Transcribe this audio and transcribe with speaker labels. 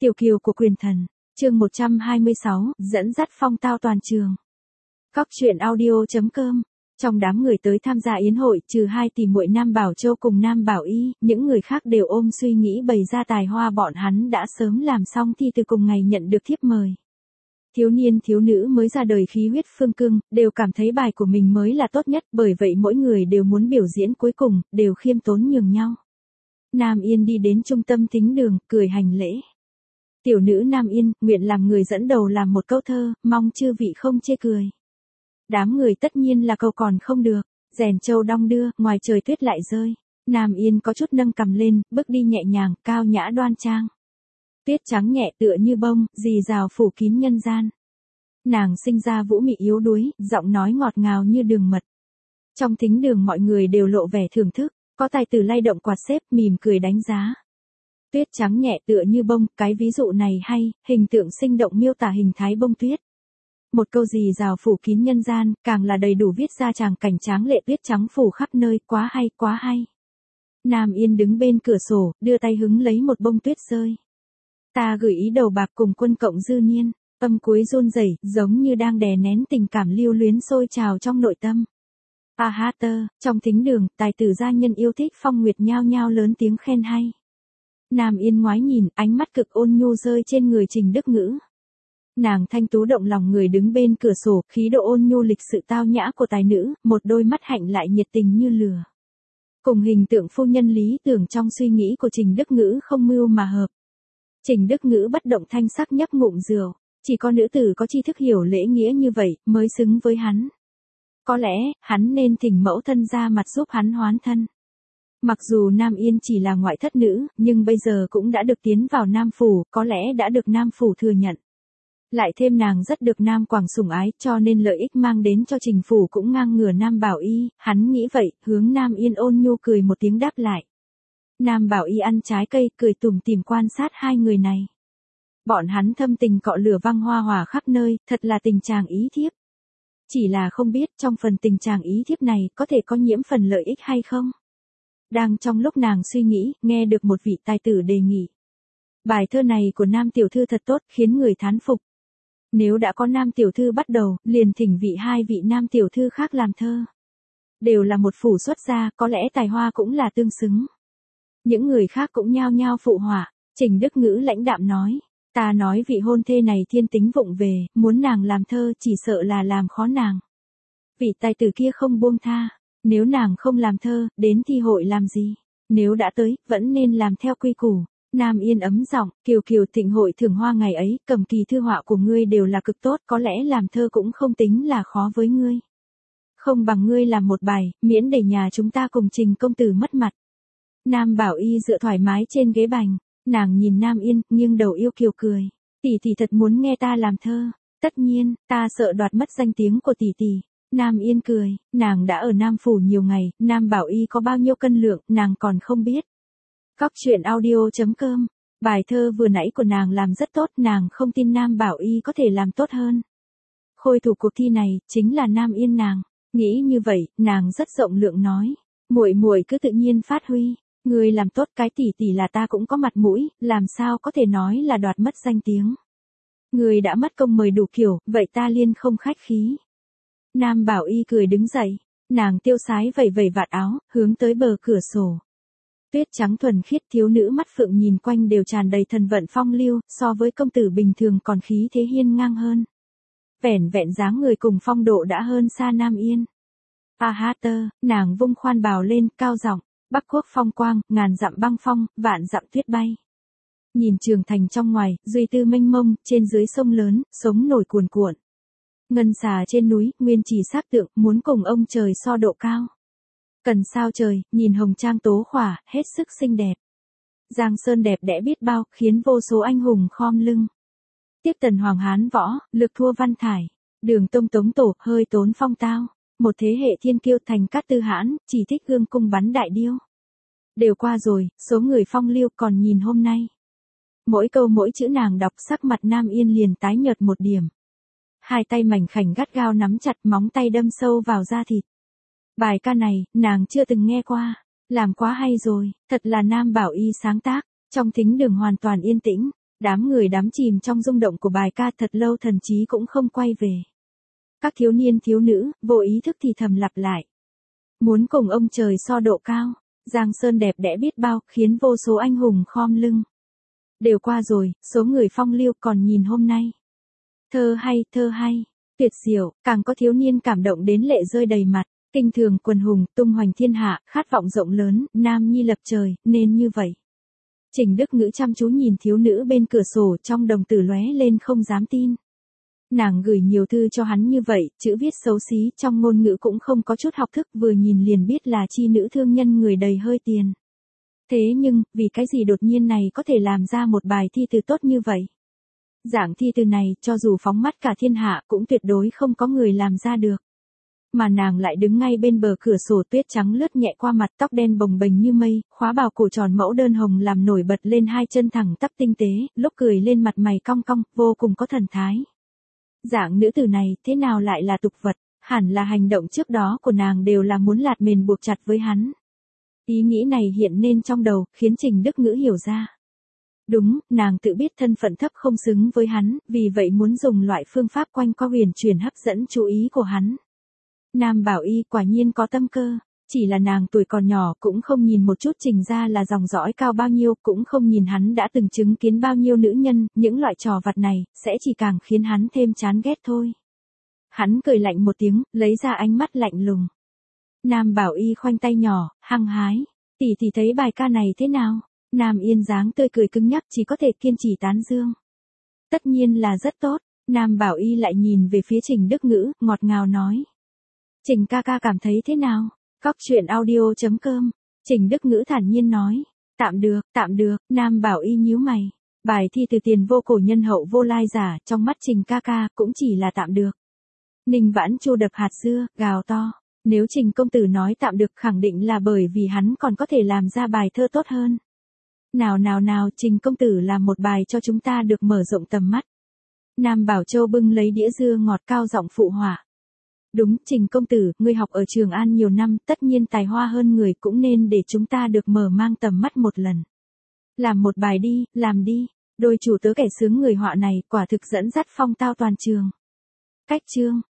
Speaker 1: Tiểu kiều của quyền thần, chương 126, dẫn dắt phong tao toàn trường. Cóc truyện audio.com. Trong đám người tới tham gia yến hội, trừ hai tỷ muội Nam Bảo Châu cùng Nam Bảo Y, những người khác đều ôm suy nghĩ bày ra tài hoa bọn hắn đã sớm làm xong thi từ cùng ngày nhận được thiếp mời. Thiếu niên thiếu nữ mới ra đời khí huyết phương cương, đều cảm thấy bài của mình mới là tốt nhất, bởi vậy mỗi người đều muốn biểu diễn cuối cùng, đều khiêm tốn nhường nhau. Nam Yên đi đến trung tâm thính đường, cười hành lễ. Tiểu nữ Nam Yên, nguyện làm người dẫn đầu làm một câu thơ, mong chư vị không chê cười. Đám người tất nhiên là câu còn không được, rèn châu đong đưa, ngoài trời tuyết lại rơi. Nam Yên có chút nâng cằm lên, bước đi nhẹ nhàng, cao nhã đoan trang. Tuyết trắng nhẹ tựa như bông, rì rào phủ kín nhân gian. Nàng sinh ra vũ mị yếu đuối, giọng nói ngọt ngào như đường mật. Trong thính đường mọi người đều lộ vẻ thưởng thức, có tài tử lay động quạt xếp mỉm cười đánh giá. Tuyết trắng nhẹ tựa như bông, cái ví dụ này hay, hình tượng sinh động miêu tả hình thái bông tuyết. Một câu rì rào phủ kín nhân gian, càng là đầy đủ viết ra tràng cảnh tráng lệ tuyết trắng phủ khắp nơi, quá hay, quá hay. Nam Yên đứng bên cửa sổ, đưa tay hứng lấy một bông tuyết rơi. Ta gửi ý đầu bạc cùng quân cộng dư niên, âm cuối run rẩy, giống như đang đè nén tình cảm lưu luyến sôi trào trong nội tâm. A ha tơ, trong thính đường, tài tử gia nhân yêu thích Phong Nguyệt nhao nhao lớn tiếng khen hay. Nam Yên ngoái nhìn, ánh mắt cực ôn nhu rơi trên người Trình Đức Ngữ. Nàng thanh tú động lòng người đứng bên cửa sổ, khí độ ôn nhu lịch sự tao nhã của tài nữ, một đôi mắt hạnh lại nhiệt tình như lửa. Cùng hình tượng phu nhân lý tưởng trong suy nghĩ của Trình Đức Ngữ không mưu mà hợp. Trình Đức Ngữ bất động thanh sắc nhấp ngụm rượu, chỉ có nữ tử có tri thức hiểu lễ nghĩa như vậy mới xứng với hắn. Có lẽ, hắn nên thỉnh mẫu thân ra mặt giúp hắn hoán thân. Mặc dù Nam Yên chỉ là ngoại thất nữ, nhưng bây giờ cũng đã được tiến vào Nam Phủ, có lẽ đã được Nam Phủ thừa nhận. Lại thêm nàng rất được Nam Quảng sủng ái, cho nên lợi ích mang đến cho Trình Phủ cũng ngang ngửa Nam Bảo Y, hắn nghĩ vậy, hướng Nam Yên ôn nhu cười một tiếng đáp lại. Nam Bảo Y ăn trái cây, cười tủm tỉm quan sát hai người này. Bọn hắn thâm tình cọ lửa văng hoa hỏa khắp nơi, thật là tình chàng ý thiếp. Chỉ là không biết trong phần tình chàng ý thiếp này có thể có nhiễm phần lợi ích hay không. Đang trong lúc nàng suy nghĩ, nghe được một vị tài tử đề nghị. Bài thơ này của Nam tiểu thư thật tốt, khiến người thán phục. Nếu đã có Nam tiểu thư bắt đầu, liền thỉnh hai vị Nam tiểu thư khác làm thơ. Đều là một phủ xuất gia, có lẽ tài hoa cũng là tương xứng. Những người khác cũng nhao nhao phụ họa. Trình Đức Ngữ lãnh đạm nói, ta nói vị hôn thê này thiên tính vụng về, muốn nàng làm thơ chỉ sợ là làm khó nàng. Vị tài tử kia không buông tha, nếu nàng không làm thơ, đến thi hội làm gì? Nếu đã tới, vẫn nên làm theo quy củ. Nam Yên ấm giọng, kiều kiều thịnh hội thưởng hoa ngày ấy, cầm kỳ thư họa của ngươi đều là cực tốt, có lẽ làm thơ cũng không tính là khó với ngươi. Không bằng ngươi làm một bài, miễn để nhà chúng ta cùng Trình công tử mất mặt. Nam Bảo Y dựa thoải mái trên ghế bành, nàng nhìn Nam Yên, nghiêng đầu yêu kiều cười. Tỷ tỷ thật muốn nghe ta làm thơ, tất nhiên, ta sợ đoạt mất danh tiếng của tỷ tỷ. Nam Yên cười, nàng đã ở Nam Phủ nhiều ngày, Nam Bảo Y có bao nhiêu cân lượng, nàng còn không biết. Cóc truyện audio.com, bài thơ vừa nãy của nàng làm rất tốt, nàng không tin Nam Bảo Y có thể làm tốt hơn. Khôi thủ cuộc thi này, chính là Nam Yên nàng, nghĩ như vậy, nàng rất rộng lượng nói, muội muội cứ tự nhiên phát huy, người làm tốt cái tỷ tỷ là ta cũng có mặt mũi, làm sao có thể nói là đoạt mất danh tiếng. Người đã mất công mời đủ kiểu, vậy ta liên không khách khí. Nam Bảo Y cười đứng dậy, nàng tiêu sái vẩy vẩy vạt áo, hướng tới bờ cửa sổ. Tuyết trắng thuần khiết thiếu nữ mắt phượng nhìn quanh đều tràn đầy thần vận phong lưu, so với công tử bình thường còn khí thế hiên ngang hơn. Vẻn vẹn dáng người cùng phong độ đã hơn xa Nam Yên. A ha tơ, nàng vung khoan bào lên, cao giọng, Bắc quốc phong quang, ngàn dặm băng phong, vạn dặm tuyết bay. Nhìn trường thành trong ngoài, duy tư mênh mông, trên dưới sông lớn, sống nổi cuồn cuộn. Ngân xà trên núi, nguyên chỉ xác tượng, muốn cùng ông trời so độ cao. Cần sao trời, nhìn hồng trang tố khỏa, hết sức xinh đẹp. Giang sơn đẹp đẽ biết bao, khiến vô số anh hùng khom lưng. Tiếp tần hoàng hán võ, lực thua văn thải. Đường tông tống tổ, hơi tốn phong tao. Một thế hệ thiên kiêu thành cát tư hãn, chỉ thích gương cung bắn đại điêu. Đều qua rồi, số người phong lưu còn nhìn hôm nay. Mỗi câu mỗi chữ nàng đọc sắc mặt Nam Yên liền tái nhợt một điểm. Hai tay mảnh khảnh gắt gao nắm chặt, móng tay đâm sâu vào da thịt. Bài ca này, nàng chưa từng nghe qua, làm quá hay rồi, thật là Nam Bảo Y sáng tác, trong thính đường hoàn toàn yên tĩnh, Đám người đắm chìm trong rung động của bài ca thật lâu thần trí cũng không quay về. Các thiếu niên thiếu nữ, vô ý thức thì thầm lặp lại. Muốn cùng ông trời so độ cao, Giang Sơn đẹp đẽ biết bao, khiến vô số anh hùng khom lưng. Đều qua rồi, số người phong lưu còn nhìn hôm nay. Thơ hay, tuyệt diệu, càng có thiếu niên cảm động đến lệ rơi đầy mặt. Kinh thường quần hùng, tung hoành thiên hạ, khát vọng rộng lớn, nam nhi lập trời, nên như vậy. Trình Đức Ngữ chăm chú nhìn thiếu nữ bên cửa sổ, trong đồng tử lóe lên không dám tin. Nàng gửi nhiều thư cho hắn như vậy, chữ viết xấu xí, trong ngôn ngữ cũng không có chút học thức, vừa nhìn liền biết là chi nữ thương nhân người đầy hơi tiền. Thế nhưng, vì cái gì đột nhiên này có thể làm ra một bài thi từ tốt như vậy? Dạng thi từ này, cho dù phóng mắt cả thiên hạ, cũng tuyệt đối không có người làm ra được. Mà nàng lại đứng ngay bên bờ cửa sổ, tuyết trắng lướt nhẹ qua mặt, tóc đen bồng bềnh như mây, khóa bào cổ tròn mẫu đơn hồng làm nổi bật lên hai chân thẳng tắp tinh tế, lúc cười lên mặt mày cong cong, vô cùng có thần thái. Dạng nữ tử này, thế nào lại là tục vật, hẳn là hành động trước đó của nàng đều là muốn lạt mền buộc chặt với hắn. Ý nghĩ này hiện lên trong đầu, khiến Trình Đức Ngữ hiểu ra. Đúng, nàng tự biết thân phận thấp không xứng với hắn, vì vậy muốn dùng loại phương pháp quanh co huyền chuyển hấp dẫn chú ý của hắn. Nam Bảo Y quả nhiên có tâm cơ, chỉ là nàng tuổi còn nhỏ cũng không nhìn một chút Trình ra là dòng dõi cao bao nhiêu, cũng không nhìn hắn đã từng chứng kiến bao nhiêu nữ nhân, những loại trò vặt này, sẽ chỉ càng khiến hắn thêm chán ghét thôi. Hắn cười lạnh một tiếng, lấy ra ánh mắt lạnh lùng. Nam Bảo Y khoanh tay nhỏ, hăng hái, tỷ tỷ thấy bài ca này thế nào? Nam Yên dáng tươi cười cứng nhắc, chỉ có thể kiên trì tán dương. Tất nhiên là rất tốt. Nam Bảo Y lại nhìn về phía Trình Đức Ngữ, ngọt ngào nói. Trình ca ca cảm thấy thế nào? Cóc truyện audio.com. Trình Đức Ngữ thản nhiên nói. Tạm được, Nam Bảo Y nhíu mày. Bài thi từ tiền vô cổ nhân hậu vô lai giả, trong mắt Trình ca ca, cũng chỉ là tạm được. Ninh Vãn Chu đập hạt dưa, gào to. Nếu Trình công tử nói tạm được khẳng định là bởi vì hắn còn có thể làm ra bài thơ tốt hơn. Nào, Trình công tử làm một bài cho chúng ta được mở rộng tầm mắt. Nam Bảo Châu bưng lấy đĩa dưa ngọt cao giọng phụ họa. Đúng, Trình công tử, ngươi học ở Trường An nhiều năm, tất nhiên tài hoa hơn người, cũng nên để chúng ta được mở mang tầm mắt một lần. Làm một bài đi, làm đi. Đôi chủ tớ kẻ sướng người họa này, quả thực dẫn dắt phong tao toàn trường. Cách chương.